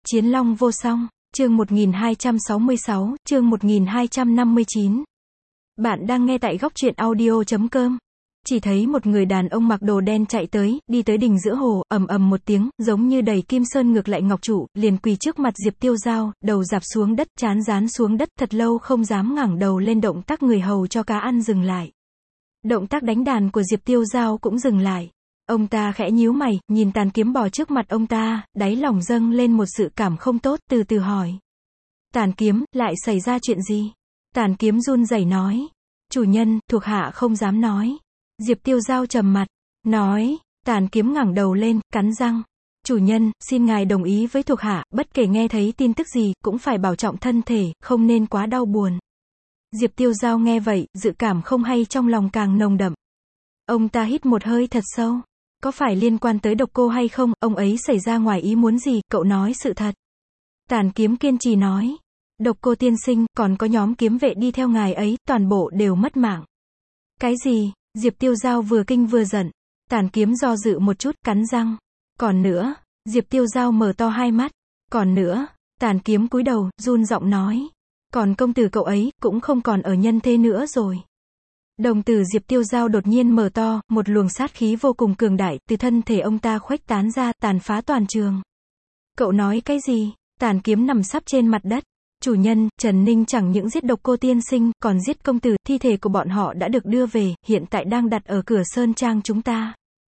Chiến Long vô song, chương 1266, chương 1259. Bạn đang nghe tại góc truyện audio.com. Chỉ thấy một người đàn ông mặc đồ đen chạy tới, đi tới đỉnh giữa hồ, ầm ầm một tiếng, giống như đẩy kim sơn ngược lại ngọc trụ, liền quỳ trước mặt Diệp Tiêu Dao, đầu dạp xuống đất, trán dán xuống đất, thật lâu không dám ngẩng đầu lên. Động tác người hầu cho cá ăn dừng lại. Động tác đánh đàn của Diệp Tiêu Dao cũng dừng lại. Ông ta khẽ nhíu mày, nhìn tàn kiếm bò trước mặt ông ta, đáy lòng dâng lên một dự cảm không tốt, từ từ hỏi. Tàn kiếm, lại xảy ra chuyện gì? Tàn kiếm run rẩy nói. Chủ nhân, thuộc hạ không dám nói. Diệp Tiêu Dao trầm mặt, nói. Tàn kiếm ngẩng đầu lên, cắn răng. Chủ nhân, xin ngài đồng ý với thuộc hạ, bất kể nghe thấy tin tức gì, cũng phải bảo trọng thân thể, không nên quá đau buồn. Diệp Tiêu Dao nghe vậy, dự cảm không hay trong lòng càng nồng đậm. Ông ta hít một hơi thật sâu. Có phải liên quan tới độc cô hay không, ông ấy xảy ra ngoài ý muốn gì, cậu nói sự thật. Tàn kiếm kiên trì nói. Độc cô tiên sinh, còn có nhóm kiếm vệ đi theo ngài ấy, toàn bộ đều mất mạng. Cái gì? Diệp Tiêu Dao vừa kinh vừa giận. Tàn kiếm do dự một chút, cắn răng. Còn nữa. Diệp Tiêu Dao mở to hai mắt. Còn nữa. Tàn kiếm cúi đầu, run giọng nói. Còn công tử cậu ấy, cũng không còn ở nhân thế nữa rồi. Đồng tử Diệp Tiêu Dao đột nhiên mở to, một luồng sát khí vô cùng cường đại, từ thân thể ông ta khuếch tán ra, tàn phá toàn trường. Cậu nói cái gì? Tàn kiếm nằm sấp trên mặt đất. Chủ nhân, Trần Ninh chẳng những giết độc cô tiên sinh, còn giết công tử, thi thể của bọn họ đã được đưa về, hiện tại đang đặt ở cửa sơn trang chúng ta.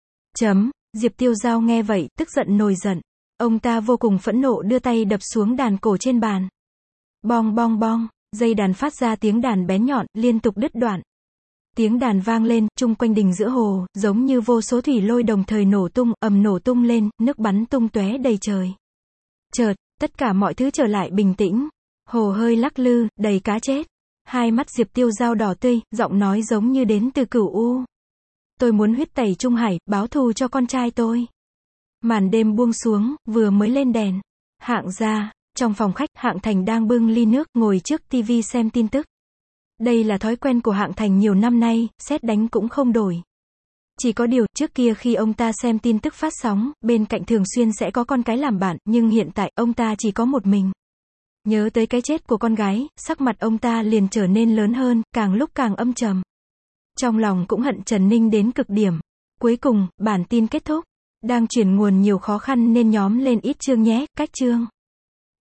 Diệp Tiêu Dao nghe vậy, tức giận nổi giận. Ông ta vô cùng phẫn nộ đưa tay đập xuống đàn cổ trên bàn. Bong bong bong, dây đàn phát ra tiếng đàn bén nhọn, liên tục đứt đoạn. Tiếng đàn vang lên, chung quanh đình giữa hồ, giống như vô số thủy lôi đồng thời nổ tung, nổ tung lên, nước bắn tung tóe đầy trời. Chợt, tất cả mọi thứ trở lại bình tĩnh. Hồ hơi lắc lư, đầy cá chết. Hai mắt Diệp Tiêu Dao đỏ tươi, giọng nói giống như đến từ cửu u. Tôi muốn huyết tẩy Trung Hải, báo thù cho con trai tôi. Màn đêm buông xuống, vừa mới lên đèn. Hạng gia, trong phòng khách, Hạng Thành đang bưng ly nước, ngồi trước tivi xem tin tức. Đây là thói quen của Hạng Thành nhiều năm nay, sét đánh cũng không đổi. Chỉ có điều, trước kia khi ông ta xem tin tức phát sóng, bên cạnh thường xuyên sẽ có con cái làm bạn, nhưng hiện tại, ông ta chỉ có một mình. Nhớ tới cái chết của con gái, sắc mặt ông ta liền trở nên lớn hơn, càng lúc càng âm trầm. Trong lòng cũng hận Trần Ninh đến cực điểm. Cuối cùng, bản tin kết thúc. Đang chuyển nguồn nhiều khó khăn nên nhóm lên ít chương nhé, cách chương.